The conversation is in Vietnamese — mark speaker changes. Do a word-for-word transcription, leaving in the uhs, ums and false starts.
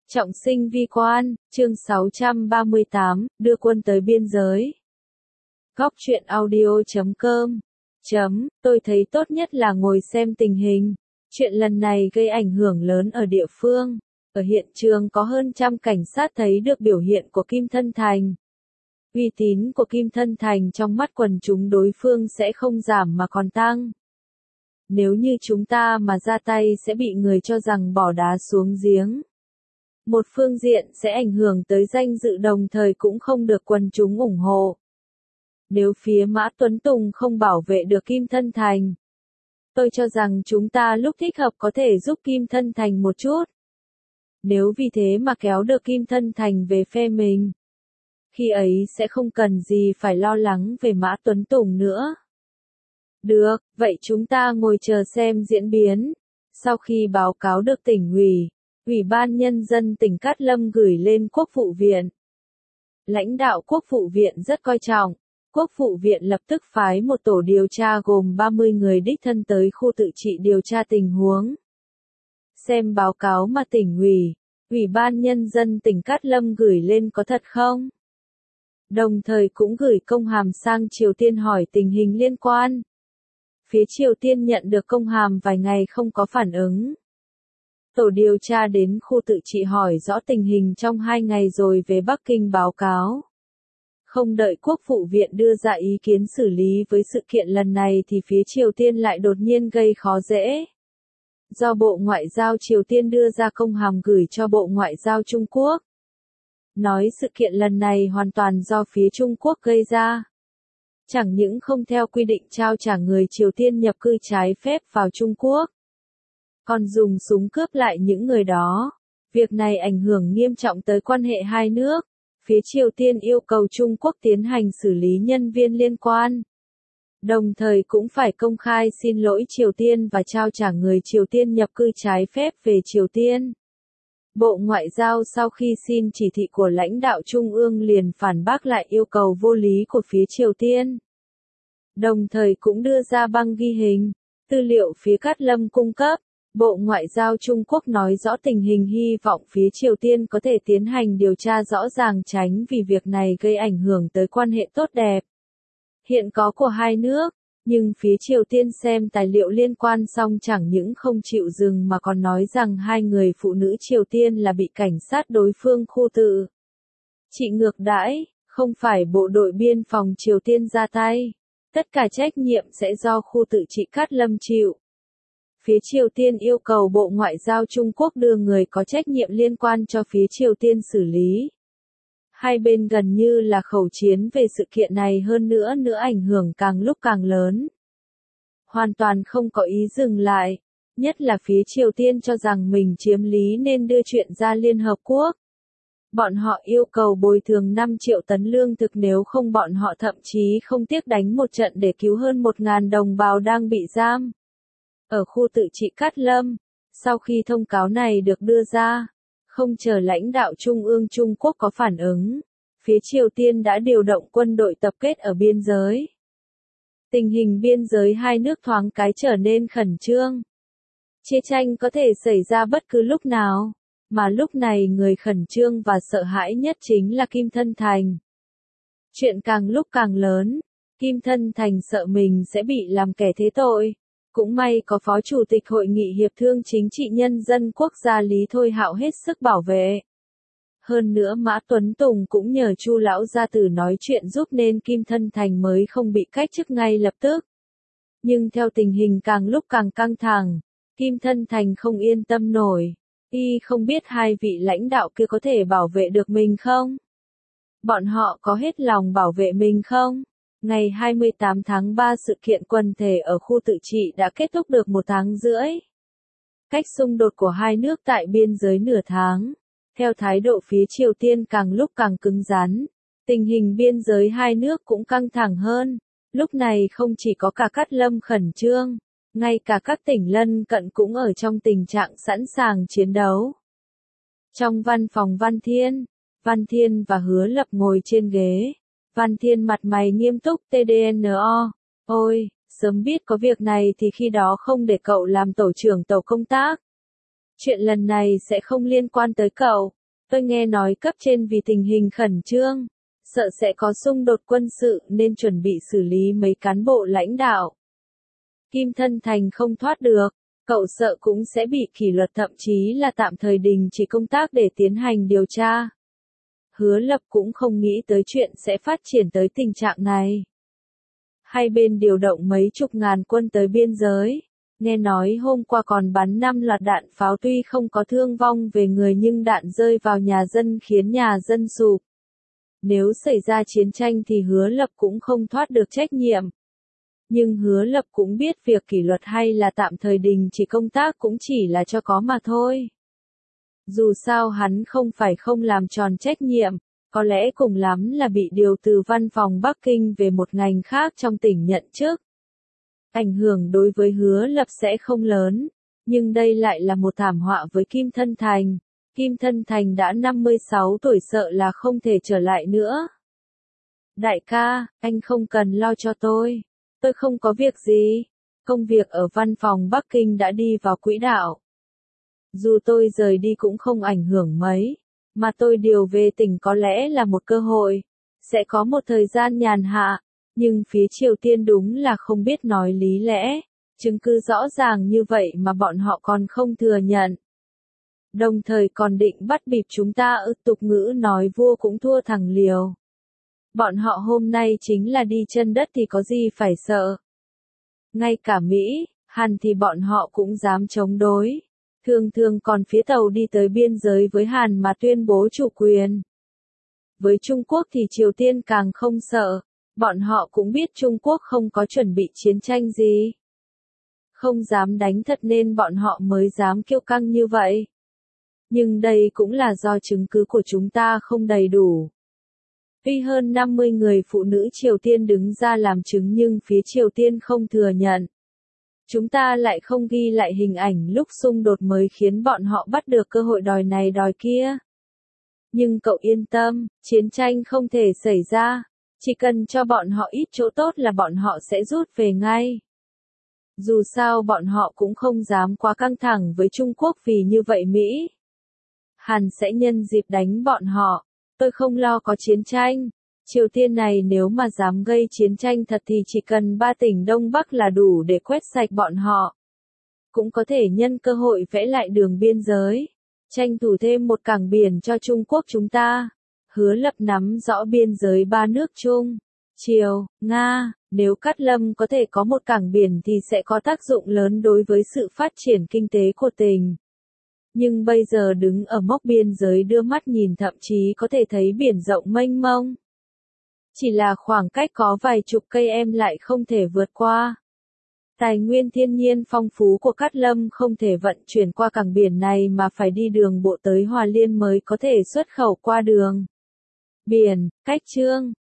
Speaker 1: Trọng sinh vi quan, chương sáu trăm ba mươi tám, đưa quân tới biên giới. Góc truyện audio chấm com chấm, tôi thấy tốt nhất là ngồi xem tình hình. Chuyện lần này gây ảnh hưởng lớn ở địa phương. Ở hiện trường có hơn trăm cảnh sát thấy được biểu hiện của Kim Thân Thành. Uy tín của Kim Thân Thành trong mắt quần chúng đối phương sẽ không giảm mà còn tăng. Nếu như chúng ta mà ra tay sẽ bị người cho rằng bỏ đá xuống giếng. Một phương diện sẽ ảnh hưởng tới danh dự đồng thời cũng không được quần chúng ủng hộ. Nếu phía Mã Tuấn Tùng không bảo vệ được Kim Thân Thành, tôi cho rằng chúng ta lúc thích hợp có thể giúp Kim Thân Thành một chút. Nếu vì thế mà kéo được Kim Thân Thành về phe mình, khi ấy sẽ không cần gì phải lo lắng về Mã Tuấn Tùng nữa. Được, vậy chúng ta ngồi chờ xem diễn biến. Sau khi báo cáo được tỉnh ủy, Ủy ban Nhân dân tỉnh Cát Lâm gửi lên Quốc vụ viện. Lãnh đạo Quốc vụ viện rất coi trọng. Quốc vụ viện lập tức phái một tổ điều tra gồm ba mươi người đích thân tới khu tự trị điều tra tình huống. Xem báo cáo mà tỉnh ủy, Ủy ban Nhân dân tỉnh Cát Lâm gửi lên có thật không? Đồng thời cũng gửi công hàm sang Triều Tiên hỏi tình hình liên quan. Phía Triều Tiên nhận được công hàm vài ngày không có phản ứng. Tổ điều tra đến khu tự trị hỏi rõ tình hình trong hai ngày rồi về Bắc Kinh báo cáo. Không đợi Quốc vụ viện đưa ra ý kiến xử lý với sự kiện lần này thì phía Triều Tiên lại đột nhiên gây khó dễ. Do Bộ Ngoại giao Triều Tiên đưa ra công hàm gửi cho Bộ Ngoại giao Trung Quốc. Nói sự kiện lần này hoàn toàn do phía Trung Quốc gây ra. Chẳng những không theo quy định trao trả người Triều Tiên nhập cư trái phép vào Trung Quốc, còn dùng súng cướp lại những người đó. Việc này ảnh hưởng nghiêm trọng tới quan hệ hai nước. Phía Triều Tiên yêu cầu Trung Quốc tiến hành xử lý nhân viên liên quan. Đồng thời cũng phải công khai xin lỗi Triều Tiên và trao trả người Triều Tiên nhập cư trái phép về Triều Tiên. Bộ Ngoại giao sau khi xin chỉ thị của lãnh đạo Trung ương liền phản bác lại yêu cầu vô lý của phía Triều Tiên. Đồng thời cũng đưa ra băng ghi hình, tư liệu phía Cát Lâm cung cấp. Bộ Ngoại giao Trung Quốc nói rõ tình hình hy vọng phía Triều Tiên có thể tiến hành điều tra rõ ràng tránh vì việc này gây ảnh hưởng tới quan hệ tốt đẹp hiện có của hai nước, nhưng phía Triều Tiên xem tài liệu liên quan xong chẳng những không chịu dừng mà còn nói rằng hai người phụ nữ Triều Tiên là bị cảnh sát đối phương khu tự trị ngược đãi, không phải bộ đội biên phòng Triều Tiên ra tay. Tất cả trách nhiệm sẽ do khu tự trị Cát Lâm chịu. Phía Triều Tiên yêu cầu Bộ Ngoại giao Trung Quốc đưa người có trách nhiệm liên quan cho phía Triều Tiên xử lý. Hai bên gần như là khẩu chiến về sự kiện này hơn nữa nữa ảnh hưởng càng lúc càng lớn. Hoàn toàn không có ý dừng lại, nhất là phía Triều Tiên cho rằng mình chiếm lý nên đưa chuyện ra Liên Hợp Quốc. Bọn họ yêu cầu bồi thường năm triệu tấn lương thực nếu không bọn họ thậm chí không tiếc đánh một trận để cứu hơn một nghìn đồng bào đang bị giam. Ở khu tự trị Cát Lâm, sau khi thông cáo này được đưa ra, không chờ lãnh đạo Trung ương Trung Quốc có phản ứng, phía Triều Tiên đã điều động quân đội tập kết ở biên giới. Tình hình biên giới hai nước thoáng cái trở nên khẩn trương. Chiến tranh có thể xảy ra bất cứ lúc nào, mà lúc này người khẩn trương và sợ hãi nhất chính là Kim Thân Thành. Chuyện càng lúc càng lớn, Kim Thân Thành sợ mình sẽ bị làm kẻ thế tội. Cũng may có Phó Chủ tịch Hội nghị Hiệp thương Chính trị Nhân dân Quốc gia Lý Thôi Hạo hết sức bảo vệ. Hơn nữa Mã Tuấn Tùng cũng nhờ Chu lão gia tử nói chuyện giúp nên Kim Thân Thành mới không bị cách chức ngay lập tức. Nhưng theo tình hình càng lúc càng căng thẳng, Kim Thân Thành không yên tâm nổi. Y không biết hai vị lãnh đạo kia có thể bảo vệ được mình không? Bọn họ có hết lòng bảo vệ mình không? Ngày hai mươi tám tháng ba sự kiện quần thể ở khu tự trị đã kết thúc được một tháng rưỡi. Cách xung đột của hai nước tại biên giới nửa tháng. Theo thái độ phía Triều Tiên càng lúc càng cứng rắn, tình hình biên giới hai nước cũng căng thẳng hơn. Lúc này không chỉ có cả Cát Lâm khẩn trương, ngay cả các tỉnh lân cận cũng ở trong tình trạng sẵn sàng chiến đấu. Trong văn phòng Văn Thiên, Văn Thiên và Hứa Lập ngồi trên ghế. Văn Thiên mặt mày nghiêm túc tê đê en o. Ôi, sớm biết có việc này thì khi đó không để cậu làm tổ trưởng tổ công tác. Chuyện lần này sẽ không liên quan tới cậu. Tôi nghe nói cấp trên vì tình hình khẩn trương, sợ sẽ có xung đột quân sự nên chuẩn bị xử lý mấy cán bộ lãnh đạo. Kim Thân Thành không thoát được, cậu sợ cũng sẽ bị kỷ luật thậm chí là tạm thời đình chỉ công tác để tiến hành điều tra. Hứa Lập cũng không nghĩ tới chuyện sẽ phát triển tới tình trạng này. Hai bên điều động mấy chục ngàn quân tới biên giới. Nghe nói hôm qua còn bắn năm loạt đạn pháo tuy không có thương vong về người nhưng đạn rơi vào nhà dân khiến nhà dân sụp. Nếu xảy ra chiến tranh thì Hứa Lập cũng không thoát được trách nhiệm. Nhưng Hứa Lập cũng biết việc kỷ luật hay là tạm thời đình chỉ công tác cũng chỉ là cho có mà thôi. Dù sao hắn không phải không làm tròn trách nhiệm, có lẽ cùng lắm là bị điều từ văn phòng Bắc Kinh về một ngành khác trong tỉnh nhận chức. Ảnh hưởng đối với Hứa Lập sẽ không lớn, nhưng đây lại là một thảm họa với Kim Thân Thành. Kim Thân Thành đã năm mươi sáu tuổi sợ là không thể trở lại nữa. Đại ca, anh không cần lo cho tôi. Tôi không có việc gì. Công việc ở văn phòng Bắc Kinh đã đi vào quỹ đạo. Dù tôi rời đi cũng không ảnh hưởng mấy, mà tôi điều về tỉnh có lẽ là một cơ hội. Sẽ có một thời gian nhàn hạ, nhưng phía Triều Tiên đúng là không biết nói lý lẽ. Chứng cứ rõ ràng như vậy mà bọn họ còn không thừa nhận. Đồng thời còn định bắt bịp chúng ta ư, tục ngữ nói vua cũng thua thằng liều. Bọn họ hôm nay chính là đi chân đất thì có gì phải sợ. Ngay cả Mỹ, Hàn thì bọn họ cũng dám chống đối. Thường thường còn phía tàu đi tới biên giới với Hàn mà tuyên bố chủ quyền. Với Trung Quốc thì Triều Tiên càng không sợ. Bọn họ cũng biết Trung Quốc không có chuẩn bị chiến tranh gì. Không dám đánh thật nên bọn họ mới dám kiêu căng như vậy. Nhưng đây cũng là do chứng cứ của chúng ta không đầy đủ. Tuy hơn năm mươi người phụ nữ Triều Tiên đứng ra làm chứng nhưng phía Triều Tiên không thừa nhận. Chúng ta lại không ghi lại hình ảnh lúc xung đột mới khiến bọn họ bắt được cơ hội đòi này đòi kia. Nhưng cậu yên tâm, chiến tranh không thể xảy ra. Chỉ cần cho bọn họ ít chỗ tốt là bọn họ sẽ rút về ngay. Dù sao bọn họ cũng không dám quá căng thẳng với Trung Quốc vì như vậy Mỹ, Hàn sẽ nhân dịp đánh bọn họ. Tôi không lo có chiến tranh. Triều Tiên này nếu mà dám gây chiến tranh thật thì chỉ cần ba tỉnh Đông Bắc là đủ để quét sạch bọn họ. Cũng có thể nhân cơ hội vẽ lại đường biên giới, tranh thủ thêm một cảng biển cho Trung Quốc chúng ta. Hứa Lập nắm rõ biên giới ba nước Trung, Triều, Nga. Nếu Cát Lâm có thể có một cảng biển thì sẽ có tác dụng lớn đối với sự phát triển kinh tế của tỉnh. Nhưng bây giờ đứng ở mốc biên giới đưa mắt nhìn thậm chí có thể thấy biển rộng mênh mông. Chỉ là khoảng cách có vài chục cây em lại không thể vượt qua. Tài nguyên thiên nhiên phong phú của Cát Lâm không thể vận chuyển qua cảng biển này mà phải đi đường bộ tới Hòa Liên mới có thể xuất khẩu qua đường biển. Cách Chương